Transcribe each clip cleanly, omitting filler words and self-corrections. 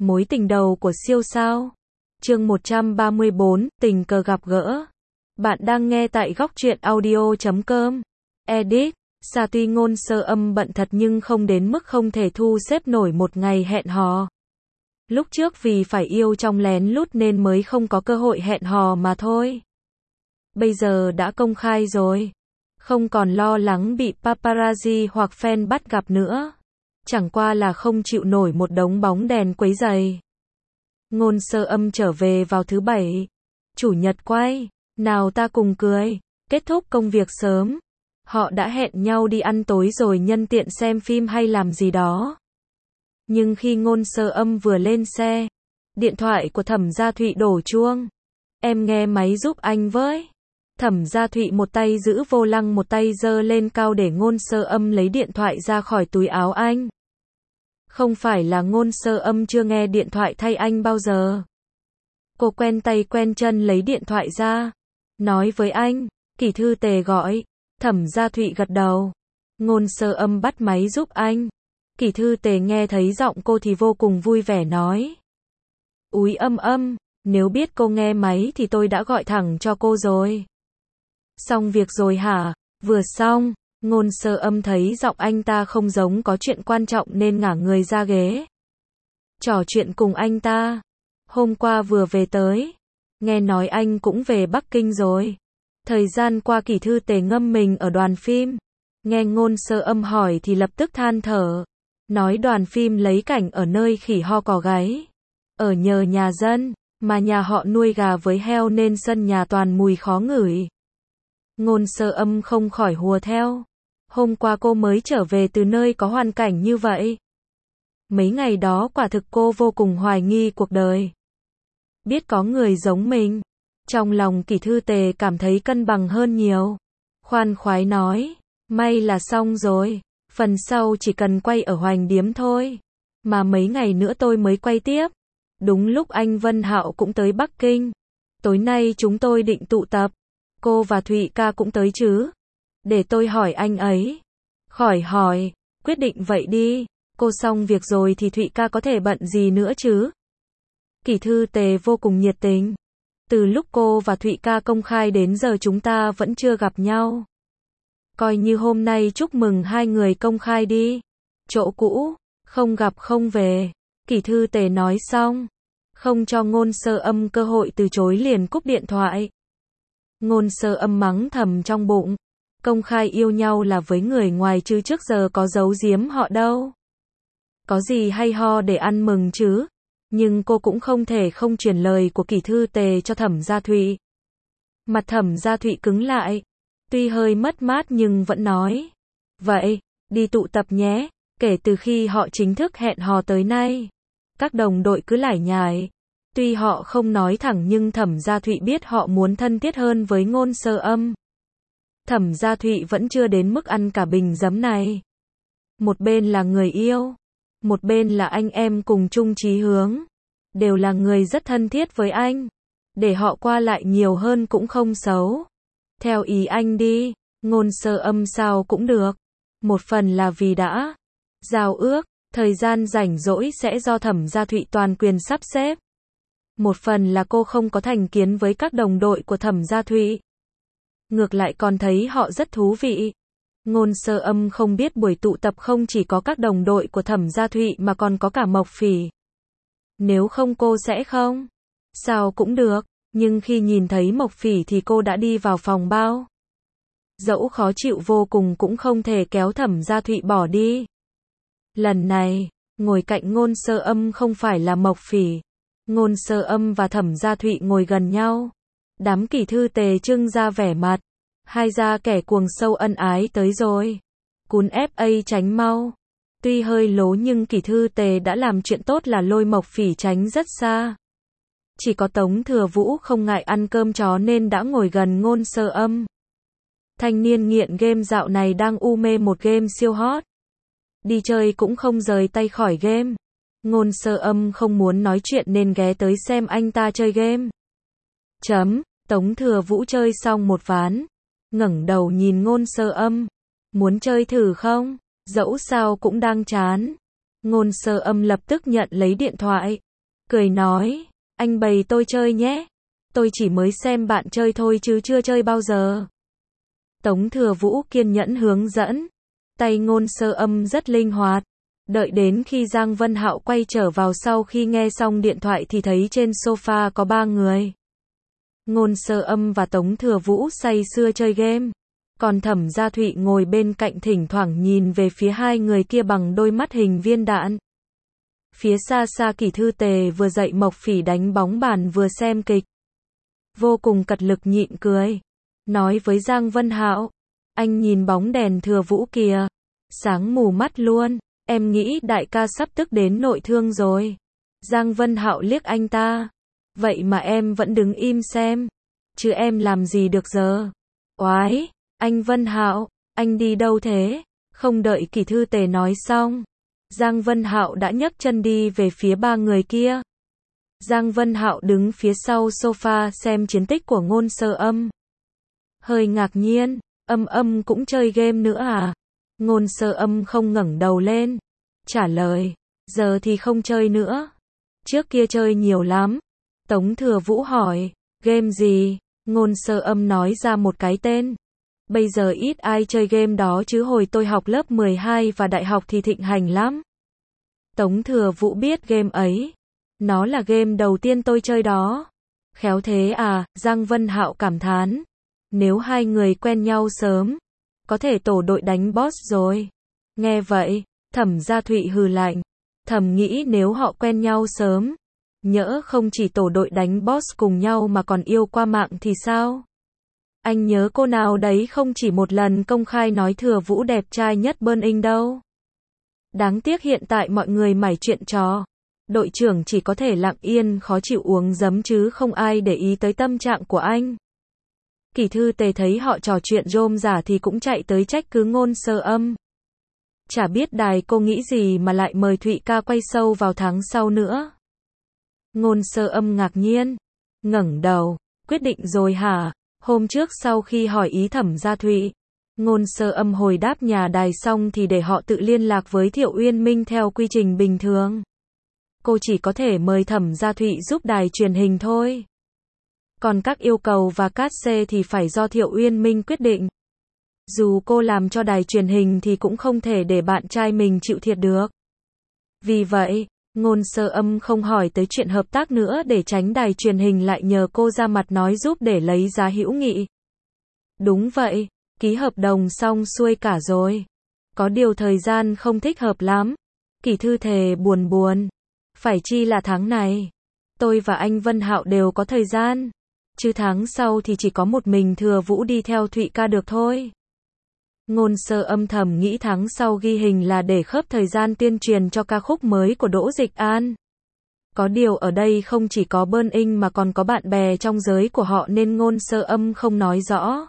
Mối tình đầu của siêu sao. Chương 134, tình cờ gặp gỡ. Bạn đang nghe tại góc truyện audio.com. Edit. Sa tuy Ngôn Sơ Âm bận thật nhưng không đến mức không thể thu xếp nổi một ngày hẹn hò. Lúc trước vì phải yêu trong lén lút nên mới không có cơ hội hẹn hò mà thôi. Bây giờ đã công khai rồi. Không còn lo lắng bị paparazzi hoặc fan bắt gặp nữa. Chẳng qua là không chịu nổi một đống bóng đèn quấy rầy. Ngôn Sơ Âm trở về vào thứ Bảy. Chủ nhật quay. Nào ta cùng cười. Kết thúc công việc sớm. Họ đã hẹn nhau đi ăn tối rồi nhân tiện xem phim hay làm gì đó. Nhưng khi Ngôn Sơ Âm vừa lên xe, điện thoại của Thẩm Gia Thụy đổ chuông. Em nghe máy giúp anh với. Thẩm Gia Thụy một tay giữ vô lăng một tay giơ lên cao để Ngôn Sơ Âm lấy điện thoại ra khỏi túi áo anh. Không phải là Ngôn Sơ Âm chưa nghe điện thoại thay anh bao giờ. Cô quen tay quen chân lấy điện thoại ra. Nói với anh, Kỷ Thư Tề gọi. Thẩm Gia Thụy gật đầu. Ngôn Sơ Âm bắt máy giúp anh. Kỷ Thư Tề nghe thấy giọng cô thì vô cùng vui vẻ nói. Úi Âm, nếu biết cô nghe máy thì tôi đã gọi thẳng cho cô rồi. Xong việc rồi hả? Vừa xong, Ngôn Sơ Âm thấy giọng anh ta không giống có chuyện quan trọng nên ngả người ra ghế. Trò chuyện cùng anh ta. Hôm qua vừa về tới. Nghe nói anh cũng về Bắc Kinh rồi. Thời gian qua Kỷ Thư Tề ngâm mình ở đoàn phim. Nghe Ngôn Sơ Âm hỏi thì lập tức than thở. Nói đoàn phim lấy cảnh ở nơi khỉ ho cò gáy. Ở nhờ nhà dân, mà nhà họ nuôi gà với heo nên sân nhà toàn mùi khó ngửi. Ngôn Sơ Âm không khỏi hùa theo. Hôm qua cô mới trở về từ nơi có hoàn cảnh như vậy. Mấy ngày đó quả thực cô vô cùng hoài nghi cuộc đời. Biết có người giống mình. Trong lòng Kỷ Thư Tề cảm thấy cân bằng hơn nhiều. Khoan khoái nói, may là xong rồi. Phần sau chỉ cần quay ở Hoành Điếm thôi. Mà mấy ngày nữa tôi mới quay tiếp. Đúng lúc anh Vân Hạo cũng tới Bắc Kinh. Tối nay chúng tôi định tụ tập. Cô và Thụy ca cũng tới chứ? Để tôi hỏi anh ấy. Khỏi hỏi, quyết định vậy đi. Cô xong việc rồi thì Thụy ca có thể bận gì nữa chứ? Kỷ Thư Tề vô cùng nhiệt tình. Từ lúc cô và Thụy ca công khai đến giờ chúng ta vẫn chưa gặp nhau. Coi như hôm nay chúc mừng hai người công khai đi. Chỗ cũ, không gặp không về. Kỷ Thư Tề nói xong. Không cho Ngôn Sơ Âm cơ hội từ chối liền cúp điện thoại. Ngôn Sơ Âm mắng thầm trong bụng. Công khai yêu nhau là với người ngoài chứ trước giờ có giấu giếm họ đâu. Có gì hay ho để ăn mừng chứ. Nhưng cô cũng không thể không truyền lời của Kỷ Thư Tề cho Thẩm Gia Thụy. Mặt Thẩm Gia Thụy cứng lại. Tuy hơi mất mát nhưng vẫn nói. Vậy, đi tụ tập nhé. Kể từ khi họ chính thức hẹn hò tới nay, các đồng đội cứ lải nhải. Tuy họ không nói thẳng nhưng Thẩm Gia Thụy biết họ muốn thân thiết hơn với Ngôn Sơ Âm. Thẩm Gia Thụy vẫn chưa đến mức ăn cả bình giấm này. Một bên là người yêu, một bên là anh em cùng chung chí hướng. Đều là người rất thân thiết với anh. Để họ qua lại nhiều hơn cũng không xấu. Theo ý anh đi, Ngôn Sơ Âm sao cũng được. Một phần là vì đã giao ước, thời gian rảnh rỗi sẽ do Thẩm Gia Thụy toàn quyền sắp xếp. Một phần là cô không có thành kiến với các đồng đội của Thẩm Gia Thụy. Ngược lại còn thấy họ rất thú vị. Ngôn Sơ Âm không biết buổi tụ tập không chỉ có các đồng đội của Thẩm Gia Thụy mà còn có cả Mộc Phỉ. Nếu không cô sẽ không. Sao cũng được, nhưng khi nhìn thấy Mộc Phỉ thì cô đã đi vào phòng bao. Dẫu khó chịu vô cùng cũng không thể kéo Thẩm Gia Thụy bỏ đi. Lần này, ngồi cạnh Ngôn Sơ Âm không phải là Mộc Phỉ. Ngôn Sơ Âm và Thẩm Gia Thụy ngồi gần nhau. Đám Kỷ Thư Tề trưng ra vẻ mặt. Hai gia kẻ cuồng sâu ân ái tới rồi. Cún FA tránh mau. Tuy hơi lố nhưng Kỷ Thư Tề đã làm chuyện tốt là lôi Mộc Phỉ tránh rất xa. Chỉ có Tống Thừa Vũ không ngại ăn cơm chó nên đã ngồi gần Ngôn Sơ Âm. Thanh niên nghiện game dạo này đang mê một game siêu hot. Đi chơi cũng không rời tay khỏi game. Ngôn Sơ Âm không muốn nói chuyện nên ghé tới xem anh ta chơi game. Tống Thừa Vũ chơi xong một ván. Ngẩng đầu nhìn Ngôn Sơ Âm. Muốn chơi thử không? Dẫu sao cũng đang chán. Ngôn Sơ Âm lập tức nhận lấy điện thoại. cười nói, anh bày tôi chơi nhé. Tôi chỉ mới xem bạn chơi thôi chứ chưa chơi bao giờ. Tống Thừa Vũ kiên nhẫn hướng dẫn. Tay Ngôn Sơ Âm rất linh hoạt. Đợi đến khi Giang Vân Hạo quay trở vào sau khi nghe xong điện thoại thì thấy trên sofa có 3 người. Ngôn Sơ Âm và Tống Thừa Vũ say sưa chơi game. Còn Thẩm Gia Thụy ngồi bên cạnh thỉnh thoảng nhìn về phía hai người kia bằng đôi mắt hình viên đạn. Phía xa xa Kỷ Thư Tề vừa dạy Mộc Phỉ đánh bóng bàn vừa xem kịch. Vô cùng cật lực nhịn cười. Nói với Giang Vân Hạo, anh nhìn bóng đèn Thừa Vũ kìa. Sáng mù mắt luôn, em nghĩ đại ca sắp tức đến nội thương rồi. Giang Vân Hạo liếc anh ta. Vậy mà em vẫn đứng im xem. Chứ em làm gì được giờ. Oái, anh Vân Hạo, anh đi đâu thế? Không đợi Kỷ Thư Tề nói xong. Giang Vân Hạo đã nhấc chân đi về phía 3 người kia. Giang Vân Hạo đứng phía sau sofa xem chiến tích của Ngôn Sơ Âm. Hơi ngạc nhiên, Âm cũng chơi game nữa à? Ngôn Sơ Âm không ngẩng đầu lên. Trả lời, giờ thì không chơi nữa. Trước kia chơi nhiều lắm. Tống Thừa Vũ hỏi, game gì? Ngôn Sơ Âm nói ra một cái tên. Bây giờ ít ai chơi game đó chứ hồi tôi học lớp 12 và đại học thì thịnh hành lắm. Tống Thừa Vũ biết game ấy. Nó là game đầu tiên tôi chơi đó. Khéo thế à, Giang Vân Hạo cảm thán. Nếu hai người quen nhau sớm, có thể tổ đội đánh boss rồi. Nghe vậy, Thẩm Gia Thụy hừ lạnh. Thầm nghĩ nếu họ quen nhau sớm, nhỡ không chỉ tổ đội đánh boss cùng nhau mà còn yêu qua mạng thì sao? Anh nhớ cô nào đấy không chỉ một lần công khai nói Thừa Vũ đẹp trai nhất Burning đâu. Đáng tiếc hiện tại mọi người mải chuyện trò. Đội trưởng chỉ có thể lặng yên khó chịu uống giấm chứ không ai để ý tới tâm trạng của anh. Kỷ Thư Tề thấy họ trò chuyện rôm rả thì cũng chạy tới trách cứ Ngôn Sơ Âm. Chả biết đài cô nghĩ gì mà lại mời Thụy ca quay show vào tháng sau nữa. Ngôn Sơ Âm ngạc nhiên, ngẩng đầu, quyết định rồi hả? Hôm trước sau khi hỏi ý Thẩm Gia Thụy, Ngôn Sơ Âm hồi đáp nhà đài xong thì để họ tự liên lạc với Thiệu Uyên Minh theo quy trình bình thường. Cô chỉ có thể mời Thẩm Gia Thụy giúp đài truyền hình thôi. Còn các yêu cầu và cát xê thì phải do Thiệu Uyên Minh quyết định. Dù cô làm cho đài truyền hình thì cũng không thể để bạn trai mình chịu thiệt được. Vì vậy, Ngôn Sơ Âm không hỏi tới chuyện hợp tác nữa để tránh đài truyền hình lại nhờ cô ra mặt nói giúp để lấy giá hữu nghị. Đúng vậy, ký hợp đồng xong xuôi cả rồi. Có điều thời gian không thích hợp lắm. Kỷ Thư Tề buồn. Phải chi là tháng này, tôi và anh Vân Hạo đều có thời gian. Chứ tháng sau thì chỉ có một mình Thừa Vũ đi theo Thụy ca được thôi. Ngôn Sơ Âm thầm nghĩ tháng sau ghi hình là để khớp thời gian tuyên truyền cho ca khúc mới của Đỗ Dịch An. Có điều ở đây không chỉ có Burning mà còn có bạn bè trong giới của họ nên Ngôn Sơ Âm không nói rõ.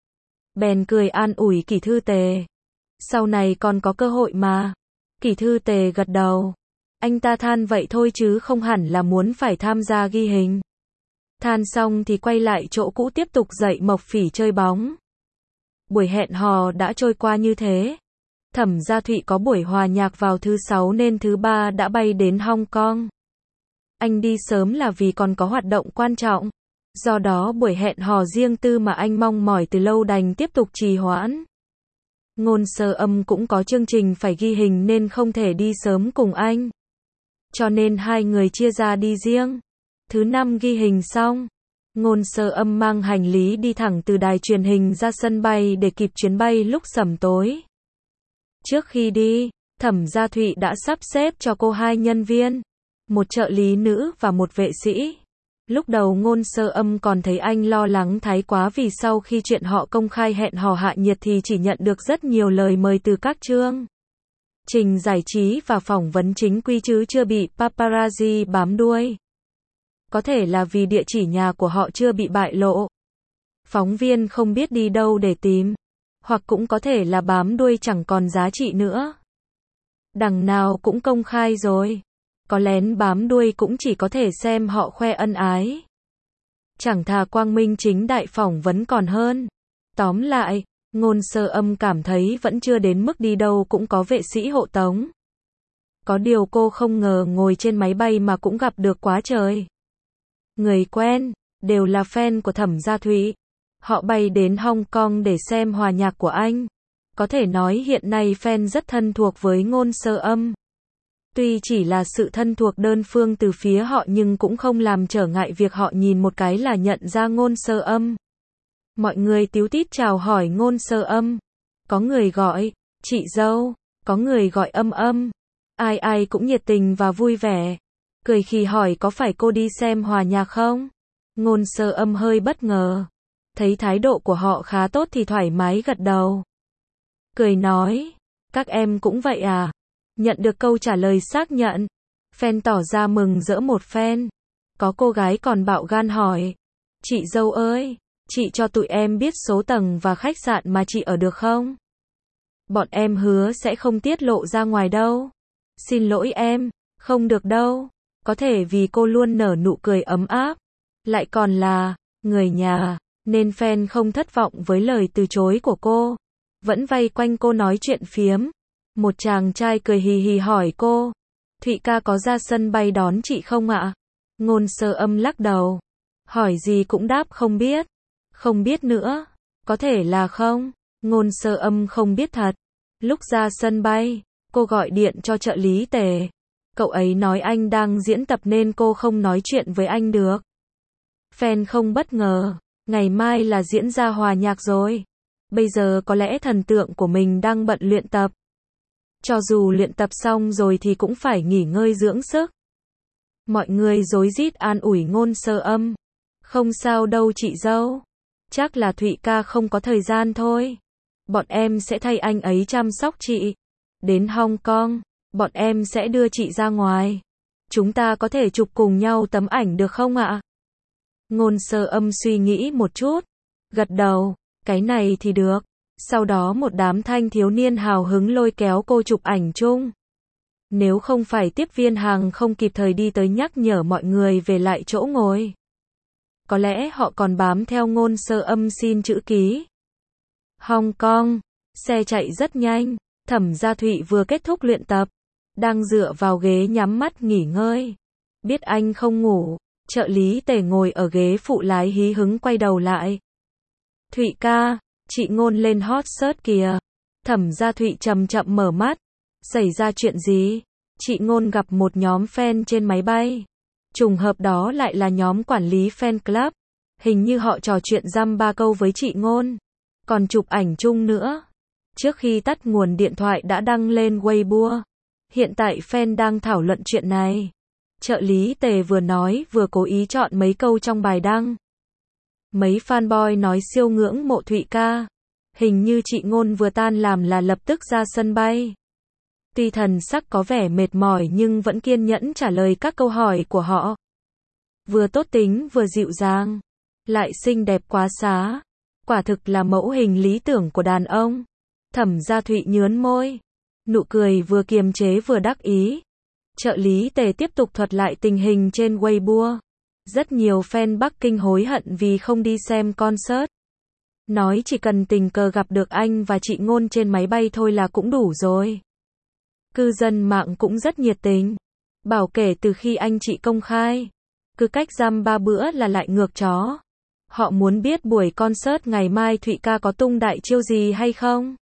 Bèn cười an ủi Kỷ Thư Tề. Sau này còn có cơ hội mà. Kỷ Thư Tề gật đầu. Anh ta than vậy thôi chứ không hẳn là muốn phải tham gia ghi hình. Than xong thì quay lại chỗ cũ tiếp tục dạy Mộc Phỉ chơi bóng. Buổi hẹn hò đã trôi qua như thế. Thẩm Gia Thụy có buổi hòa nhạc vào thứ 6 nên thứ 3 đã bay đến Hong Kong. Anh đi sớm là vì còn có hoạt động quan trọng. Do đó buổi hẹn hò riêng tư mà anh mong mỏi từ lâu đành tiếp tục trì hoãn. Ngôn Sơ Âm cũng có chương trình phải ghi hình nên không thể đi sớm cùng anh. Cho nên hai người chia ra đi riêng. Thứ 5 ghi hình xong, Ngôn Sơ Âm mang hành lý đi thẳng từ đài truyền hình ra sân bay để kịp chuyến bay lúc sẩm tối. Trước khi đi, Thẩm Gia Thụy đã sắp xếp cho cô 2 nhân viên, một trợ lý nữ và một vệ sĩ. Lúc đầu Ngôn Sơ Âm còn thấy anh lo lắng thái quá vì sau khi chuyện họ công khai hẹn hò hạ nhiệt thì chỉ nhận được rất nhiều lời mời từ các chương trình giải trí và phỏng vấn chính quy chứ chưa bị paparazzi bám đuôi. Có thể là vì địa chỉ nhà của họ chưa bị bại lộ. Phóng viên không biết đi đâu để tìm. Hoặc cũng có thể là bám đuôi chẳng còn giá trị nữa. Đằng nào cũng công khai rồi. Có lén bám đuôi cũng chỉ có thể xem họ khoe ân ái. Chẳng thà quang minh chính đại phỏng vấn còn hơn. Tóm lại, Ngôn Sơ Âm cảm thấy vẫn chưa đến mức đi đâu cũng có vệ sĩ hộ tống. Có điều cô không ngờ ngồi trên máy bay mà cũng gặp được quá trời người quen, đều là fan của Thẩm Gia Thụy. Họ bay đến Hong Kong để xem hòa nhạc của anh. Có thể nói hiện nay fan rất thân thuộc với Ngôn Sơ Âm. Tuy chỉ là sự thân thuộc đơn phương từ phía họ nhưng cũng không làm trở ngại việc họ nhìn một cái là nhận ra Ngôn Sơ Âm. Mọi người tíu tít chào hỏi Ngôn Sơ Âm. Có người gọi chị dâu, có người gọi Âm Âm. Ai ai cũng nhiệt tình và vui vẻ. Cười khi hỏi có phải cô đi xem hòa nhạc không? Ngôn Sơ Âm hơi bất ngờ. Thấy thái độ của họ khá tốt thì thoải mái gật đầu. Cười nói, các em cũng vậy à? Nhận được câu trả lời xác nhận, fan tỏ ra mừng rỡ một phen. Có cô gái còn bạo gan hỏi, chị dâu ơi, chị cho tụi em biết số tầng và khách sạn mà chị ở được không? Bọn em hứa sẽ không tiết lộ ra ngoài đâu. Xin lỗi em, không được đâu. Có thể vì cô luôn nở nụ cười ấm áp, lại còn là người nhà, nên fan không thất vọng với lời từ chối của cô. Vẫn vây quanh cô nói chuyện phiếm. Một chàng trai cười hì hì hỏi cô, Thụy ca có ra sân bay đón chị không ạ? Ngôn Sơ Âm lắc đầu. Hỏi gì cũng đáp không biết. Không biết nữa. Có thể là không. Ngôn Sơ Âm không biết thật. Lúc ra sân bay, cô gọi điện cho trợ lý Tề. Cậu ấy nói anh đang diễn tập nên cô không nói chuyện với anh được. Fan không bất ngờ. Ngày mai là diễn ra hòa nhạc rồi. Bây giờ có lẽ thần tượng của mình đang bận luyện tập. Cho dù luyện tập xong rồi thì cũng phải nghỉ ngơi dưỡng sức. Mọi người rối rít an ủi Ngôn Sơ Âm. Không sao đâu chị dâu. Chắc là Thụy ca không có thời gian thôi. Bọn em sẽ thay anh ấy chăm sóc chị. Đến Hong Kong, bọn em sẽ đưa chị ra ngoài. Chúng ta có thể chụp cùng nhau tấm ảnh được không ạ? Ngôn Sơ Âm suy nghĩ một chút. Gật đầu, cái này thì được. Sau đó một đám thanh thiếu niên hào hứng lôi kéo cô chụp ảnh chung. Nếu không phải tiếp viên hàng không kịp thời đi tới nhắc nhở mọi người về lại chỗ ngồi, có lẽ họ còn bám theo Ngôn Sơ Âm xin chữ ký. Hong Kong, xe chạy rất nhanh. Thẩm Gia Thụy vừa kết thúc luyện tập, đang dựa vào ghế nhắm mắt nghỉ ngơi. Biết anh không ngủ, trợ lý Tề ngồi ở ghế phụ lái hí hứng quay đầu lại. Thụy ca, chị Ngôn lên hot search kìa. Thẩm Gia Thụy chậm chậm mở mắt. Xảy ra chuyện gì? Chị Ngôn gặp một nhóm fan trên máy bay. Trùng hợp đó lại là nhóm quản lý fan club. Hình như họ trò chuyện dăm ba câu với chị Ngôn. Còn chụp ảnh chung nữa. Trước khi tắt nguồn điện thoại đã đăng lên Weibo. Hiện tại fan đang thảo luận chuyện này. Trợ lý Tề vừa nói vừa cố ý chọn mấy câu trong bài đăng. Mấy fanboy nói siêu ngưỡng mộ Thụy ca. Hình như chị Ngôn vừa tan làm là lập tức ra sân bay. Tuy thần sắc có vẻ mệt mỏi nhưng vẫn kiên nhẫn trả lời các câu hỏi của họ. Vừa tốt tính vừa dịu dàng. Lại xinh đẹp quá xá. Quả thực là mẫu hình lý tưởng của đàn ông. Thẩm Gia Thụy nhướn môi. Nụ cười vừa kiềm chế vừa đắc ý. Trợ lý Tề tiếp tục thuật lại tình hình trên Weibo. Rất nhiều fan Bắc Kinh hối hận vì không đi xem concert. Nói chỉ cần tình cờ gặp được anh và chị Ngôn trên máy bay thôi là cũng đủ rồi. Cư dân mạng cũng rất nhiệt tình. Bảo kể từ khi anh chị công khai, cứ cách dăm ba bữa là lại ngược chó. Họ muốn biết buổi concert ngày mai Thụy ca có tung đại chiêu gì hay không?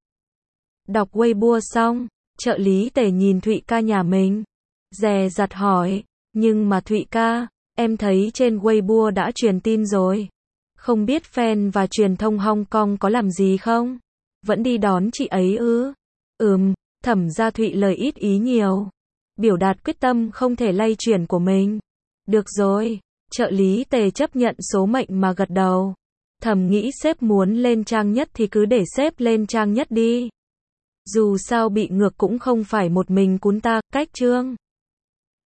Đọc Weibo xong, trợ lý Tề nhìn Thụy ca nhà mình. Dè dặt hỏi, nhưng mà Thụy ca, em thấy trên Weibo đã truyền tin rồi. Không biết fan và truyền thông Hong Kong có làm gì không? Vẫn đi đón chị ấy ư? Thẩm Gia Thụy lời ít ý nhiều. Biểu đạt quyết tâm không thể lay chuyển của mình. Được rồi, trợ lý Tề chấp nhận số mệnh mà gật đầu. Thầm nghĩ sếp muốn lên trang nhất thì cứ để sếp lên trang nhất đi. Dù sao bị ngược cũng không phải một mình cún ta, cách chương.